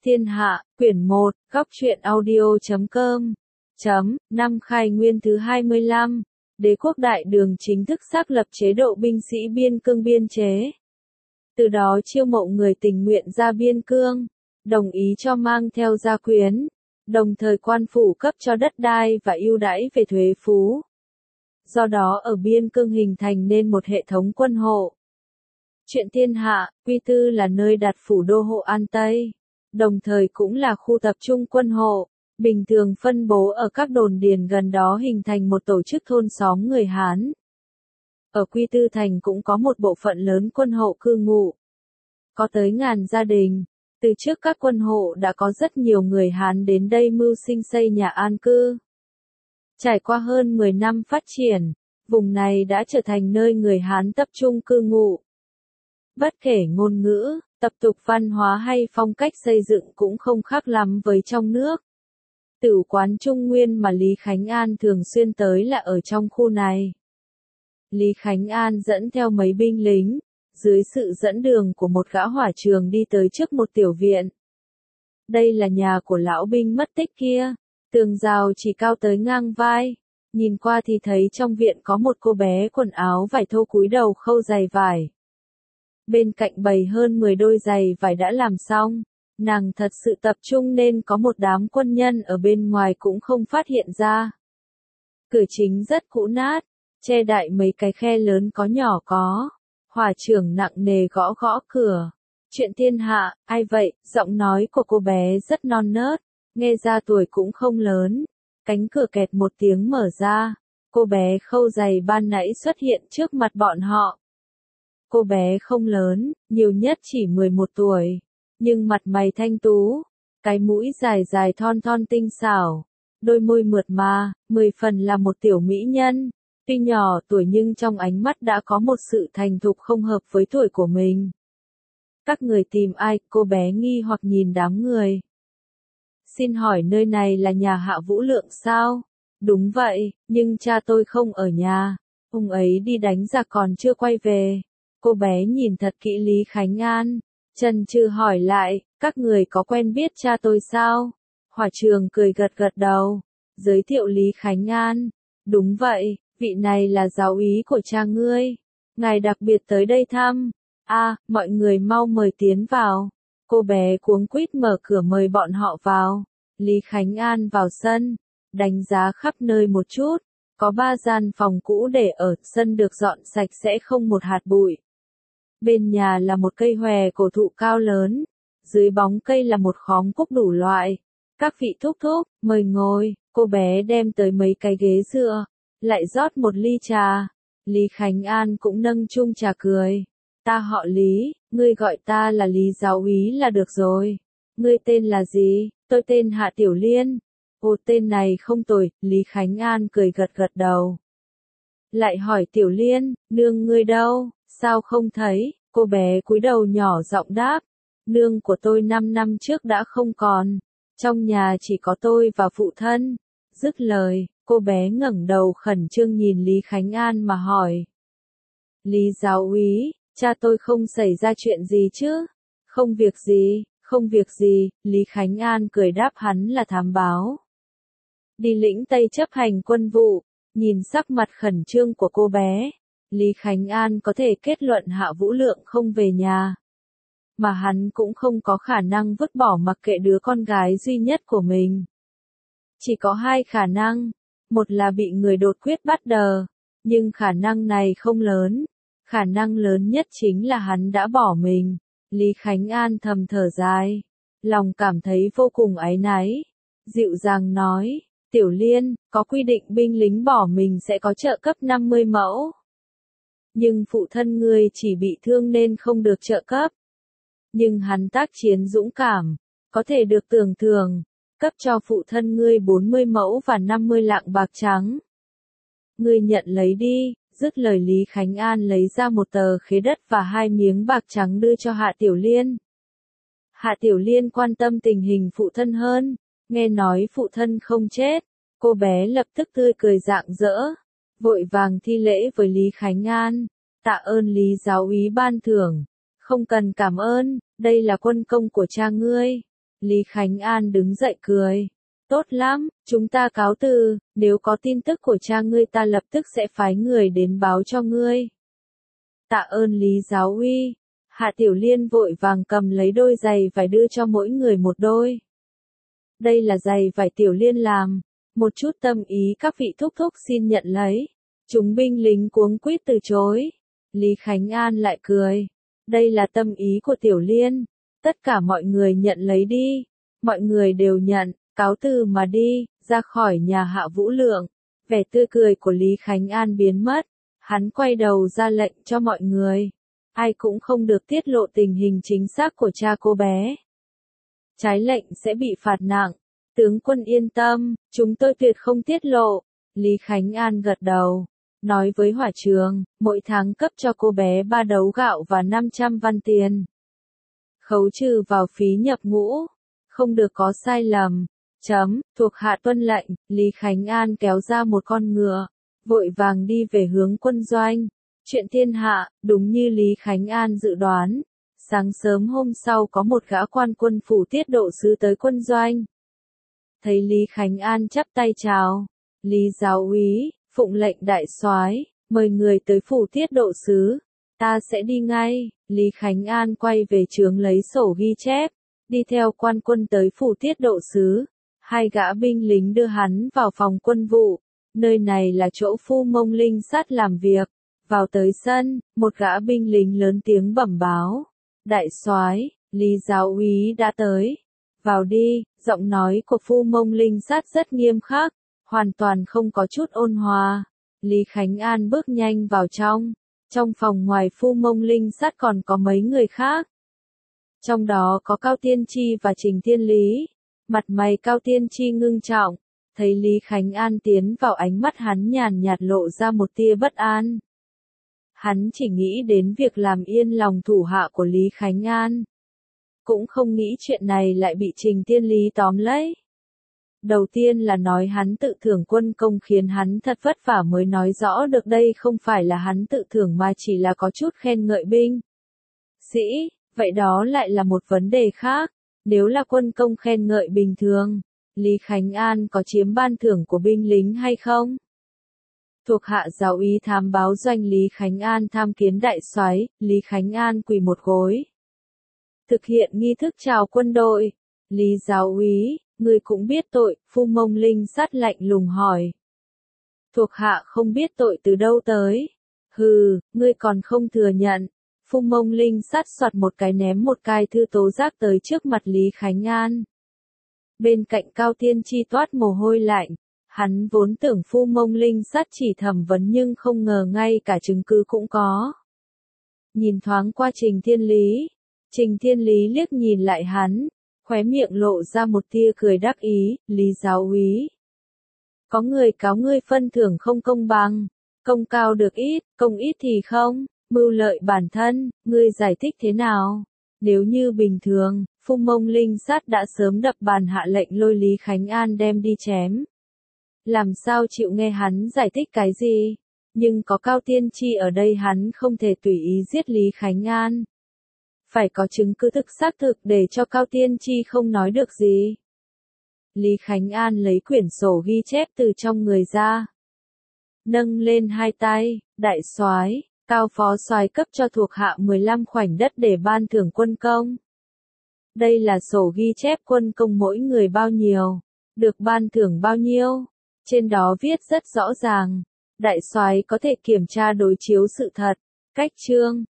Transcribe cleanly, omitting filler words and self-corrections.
Thiên Hạ, quyển 1, góc truyện audio.com. Năm Khai Nguyên thứ 25, Đế quốc Đại Đường chính thức xác lập chế độ binh sĩ biên cương biên chế. Từ đó chiêu mộ người tình nguyện ra biên cương, đồng ý cho mang theo gia quyến, đồng thời quan phủ cấp cho đất đai và ưu đãi về thuế phú. Do đó ở biên cương hình thành nên một hệ thống quân hộ. Chuyện Thiên Hạ, quy tư là nơi đặt phủ đô hộ An Tây, đồng thời cũng là khu tập trung quân hộ, bình thường phân bố ở các đồn điền gần đó hình thành một tổ chức thôn xóm người Hán. Ở Quy Tư Thành cũng có một bộ phận lớn quân hộ cư ngụ. Có tới ngàn gia đình, từ trước các quân hộ đã có rất nhiều người Hán đến đây mưu sinh xây nhà an cư. Trải qua hơn 10 năm phát triển, vùng này đã trở thành nơi người Hán tập trung cư ngụ. Bất kể ngôn ngữ, tập tục văn hóa hay phong cách xây dựng cũng không khác lắm với trong nước. Tử quán Trung Nguyên mà Lý Khánh An thường xuyên tới là ở trong khu này. Lý Khánh An dẫn theo mấy binh lính, dưới sự dẫn đường của một gã hỏa trường đi tới trước một tiểu viện. Đây là nhà của lão binh mất tích kia, tường rào chỉ cao tới ngang vai. Nhìn qua thì thấy trong viện có một cô bé quần áo vải thô cúi đầu khâu giày vải. Bên cạnh bày hơn 10 đôi giày vải đã làm xong, nàng thật sự tập trung nên có một đám quân nhân ở bên ngoài cũng không phát hiện ra. Cửa chính rất cũ nát, che đậy mấy cái khe lớn có nhỏ có. Hỏa trưởng nặng nề gõ gõ cửa. Chuyện Thiên Hạ, ai vậy? Giọng nói của cô bé rất non nớt, nghe ra tuổi cũng không lớn. Cánh cửa kẹt một tiếng mở ra, cô bé khâu giày ban nãy xuất hiện trước mặt bọn họ. Cô bé không lớn, nhiều nhất chỉ 11 tuổi, nhưng mặt mày thanh tú, cái mũi dài dài thon thon tinh xảo, đôi môi mượt mà, 10 phần là một tiểu mỹ nhân. Tuy nhỏ tuổi nhưng trong ánh mắt đã có một sự thành thục không hợp với tuổi của mình. Các người tìm ai? Cô bé nghi hoặc nhìn đám người. Xin hỏi nơi này là nhà Hạ Vũ Lượng sao? Đúng vậy, nhưng cha tôi không ở nhà. Ông ấy đi đánh giặc còn chưa quay về. Cô bé nhìn thật kỹ Lý Khánh An, chần chừ hỏi lại, các người có quen biết cha tôi sao? Hỏa trường cười gật gật đầu, giới thiệu Lý Khánh An. Đúng vậy, vị này là giáo úy của cha ngươi. Ngài đặc biệt tới đây thăm. Mọi người mau mời tiến vào. Cô bé cuống quýt mở cửa mời bọn họ vào. Lý Khánh An vào sân, đánh giá khắp nơi một chút. Có 3 gian phòng cũ để ở, sân được dọn sạch sẽ không một hạt bụi. Bên nhà là một cây hòe cổ thụ cao lớn, dưới bóng cây là một khóm cúc đủ loại. Các vị thúc thúc, mời ngồi. Cô bé đem tới mấy cái ghế dựa, lại rót một ly trà. Lý Khánh An cũng nâng chung trà cười. Ta họ Lý, ngươi gọi ta là Lý giáo úy là được rồi. Ngươi tên là gì? Tôi tên Hạ Tiểu Liên. Ồ, tên này không tồi. Lý Khánh An cười gật gật đầu. Lại hỏi Tiểu Liên, nương ngươi đâu? Sao không thấy? Cô bé cúi đầu nhỏ giọng đáp. Nương của tôi 5 năm trước đã không còn. Trong nhà chỉ có tôi và phụ thân. Dứt lời, cô bé ngẩng đầu khẩn trương nhìn Lý Khánh An mà hỏi. Lý giáo úy, cha tôi không xảy ra chuyện gì chứ? Không việc gì, không việc gì. Lý Khánh An cười đáp hắn là thám báo. Đi lĩnh Tây chấp hành quân vụ. Nhìn sắc mặt khẩn trương của cô bé, Lý Khánh An có thể kết luận Hạ Vũ Lượng không về nhà. Mà hắn cũng không có khả năng vứt bỏ mặc kệ đứa con gái duy nhất của mình. Chỉ có 2 khả năng. Một là bị người đột quyết bắt đờ. Nhưng khả năng này không lớn. Khả năng lớn nhất chính là hắn đã bỏ mình. Lý Khánh An thầm thở dài. Lòng cảm thấy vô cùng áy náy. Dịu dàng nói. Tiểu Liên, có quy định binh lính bỏ mình sẽ có trợ cấp 50 mẫu. Nhưng phụ thân ngươi chỉ bị thương nên không được trợ cấp. Nhưng hắn tác chiến dũng cảm, có thể được tưởng thưởng, cấp cho phụ thân ngươi 40 mẫu và 50 lạng bạc trắng. Ngươi nhận lấy đi. Dứt lời Lý Khánh An lấy ra một tờ khế đất và 2 miếng bạc trắng đưa cho Hạ Tiểu Liên. Hạ Tiểu Liên quan tâm tình hình phụ thân hơn, nghe nói phụ thân không chết, cô bé lập tức tươi cười rạng rỡ, vội vàng thi lễ với Lý Khánh An, tạ ơn Lý giáo úy ban thưởng, không cần cảm ơn, đây là quân công của cha ngươi. Lý Khánh An đứng dậy cười. Tốt lắm, chúng ta cáo từ, nếu có tin tức của cha ngươi ta lập tức sẽ phái người đến báo cho ngươi. Tạ ơn Lý giáo uy. Hạ Tiểu Liên vội vàng cầm lấy đôi giày vải đưa cho mỗi người một đôi. Đây là giày vải Tiểu Liên làm, một chút tâm ý các vị thúc thúc xin nhận lấy. Chúng binh lính cuống quýt từ chối. Lý Khánh An lại cười. Đây là tâm ý của Tiểu Liên. Tất cả mọi người nhận lấy đi. Mọi người đều nhận, cáo từ mà đi, ra khỏi nhà Hạ Vũ Lượng. Vẻ tươi cười của Lý Khánh An biến mất. Hắn quay đầu ra lệnh cho mọi người. Ai cũng không được tiết lộ tình hình chính xác của cha cô bé. Trái lệnh sẽ bị phạt nặng. Tướng quân yên tâm, chúng tôi tuyệt không tiết lộ. Lý Khánh An gật đầu. Nói với Hỏa Trường, mỗi tháng cấp cho cô bé 3 đấu gạo và 500 văn tiền. Khấu trừ vào phí nhập ngũ. Không được có sai lầm. Thuộc hạ tuân lệnh, Lý Khánh An kéo ra một con ngựa. Vội vàng đi về hướng quân doanh. Chuyện thiên hạ, đúng như Lý Khánh An dự đoán. Sáng sớm hôm sau có một gã quan quân phủ tiết độ sứ tới quân doanh. Thấy Lý Khánh An chắp tay chào. Lý giáo úy, phụng lệnh đại soái, mời người tới phủ tiết độ sứ. Ta sẽ đi ngay. Lý Khánh An quay về trướng lấy sổ ghi chép. Đi theo quan quân tới phủ tiết độ sứ. Hai gã binh lính đưa hắn vào phòng quân vụ. Nơi này là chỗ Phu Mông Linh Sát làm việc. Vào tới sân, một gã binh lính lớn tiếng bẩm báo. Đại soái, Lý giáo úy đã tới. Vào đi, giọng nói của Phu Mông Linh Sát rất nghiêm khắc, hoàn toàn không có chút ôn hòa. Lý Khánh An bước nhanh vào trong. Trong phòng ngoài Phu Mông Linh Sát còn có mấy người khác. Trong đó có Cao Tiên Tri và Trình Thiên Lý. Mặt mày Cao Tiên Tri ngưng trọng. Thấy Lý Khánh An tiến vào, ánh mắt hắn nhàn nhạt lộ ra một tia bất an. Hắn chỉ nghĩ đến việc làm yên lòng thủ hạ của Lý Khánh An. Cũng không nghĩ chuyện này lại bị Trình Thiên Lý tóm lấy. Đầu tiên là nói hắn tự thưởng quân công khiến hắn thật vất vả mới nói rõ được đây không phải là hắn tự thưởng mà chỉ là có chút khen ngợi binh sĩ, vậy đó lại là một vấn đề khác. Nếu là quân công khen ngợi bình thường, Lý Khánh An có chiếm ban thưởng của binh lính hay không? Thuộc hạ giáo úy thám báo doanh Lý Khánh An tham kiến đại soái. Lý Khánh An quỳ một gối. Thực hiện nghi thức chào quân đội. Lý giáo úy, ngươi cũng biết tội, Phu Mông Linh Sát lạnh lùng hỏi. Thuộc hạ không biết tội từ đâu tới. Hừ, ngươi còn không thừa nhận. Phu Mông Linh Sát soạt một cái ném một cái thư tố giác tới trước mặt Lý Khánh An. Bên cạnh Cao Tiên Tri toát mồ hôi lạnh. Hắn vốn tưởng Phu Mông Linh Sát chỉ thẩm vấn nhưng không ngờ ngay cả chứng cứ cũng có. Nhìn thoáng qua Trình Thiên Lý. Trình Thiên Lý liếc nhìn lại hắn. Khóe miệng lộ ra một tia cười đắc ý. Lý giáo úy, có người cáo ngươi phân thưởng không công bằng. Công cao được ít, công ít thì không. Mưu lợi bản thân, ngươi giải thích thế nào? Nếu như bình thường, Phu Mông Linh Sát đã sớm đập bàn hạ lệnh lôi Lý Khánh An đem đi chém. Làm sao chịu nghe hắn giải thích cái gì? Nhưng có Cao Tiên Tri ở đây hắn không thể tùy ý giết Lý Khánh An. Phải có chứng cứ thực xác thực để cho Cao Tiên Tri không nói được gì. Lý Khánh An lấy quyển sổ ghi chép từ trong người ra. Nâng lên hai tay, đại soái, Cao phó soái cấp cho thuộc hạ 15 khoảnh đất để ban thưởng quân công. Đây là sổ ghi chép quân công mỗi người bao nhiêu, được ban thưởng bao nhiêu. Trên đó viết rất rõ ràng. Đại soái có thể kiểm tra đối chiếu sự thật. Cách chương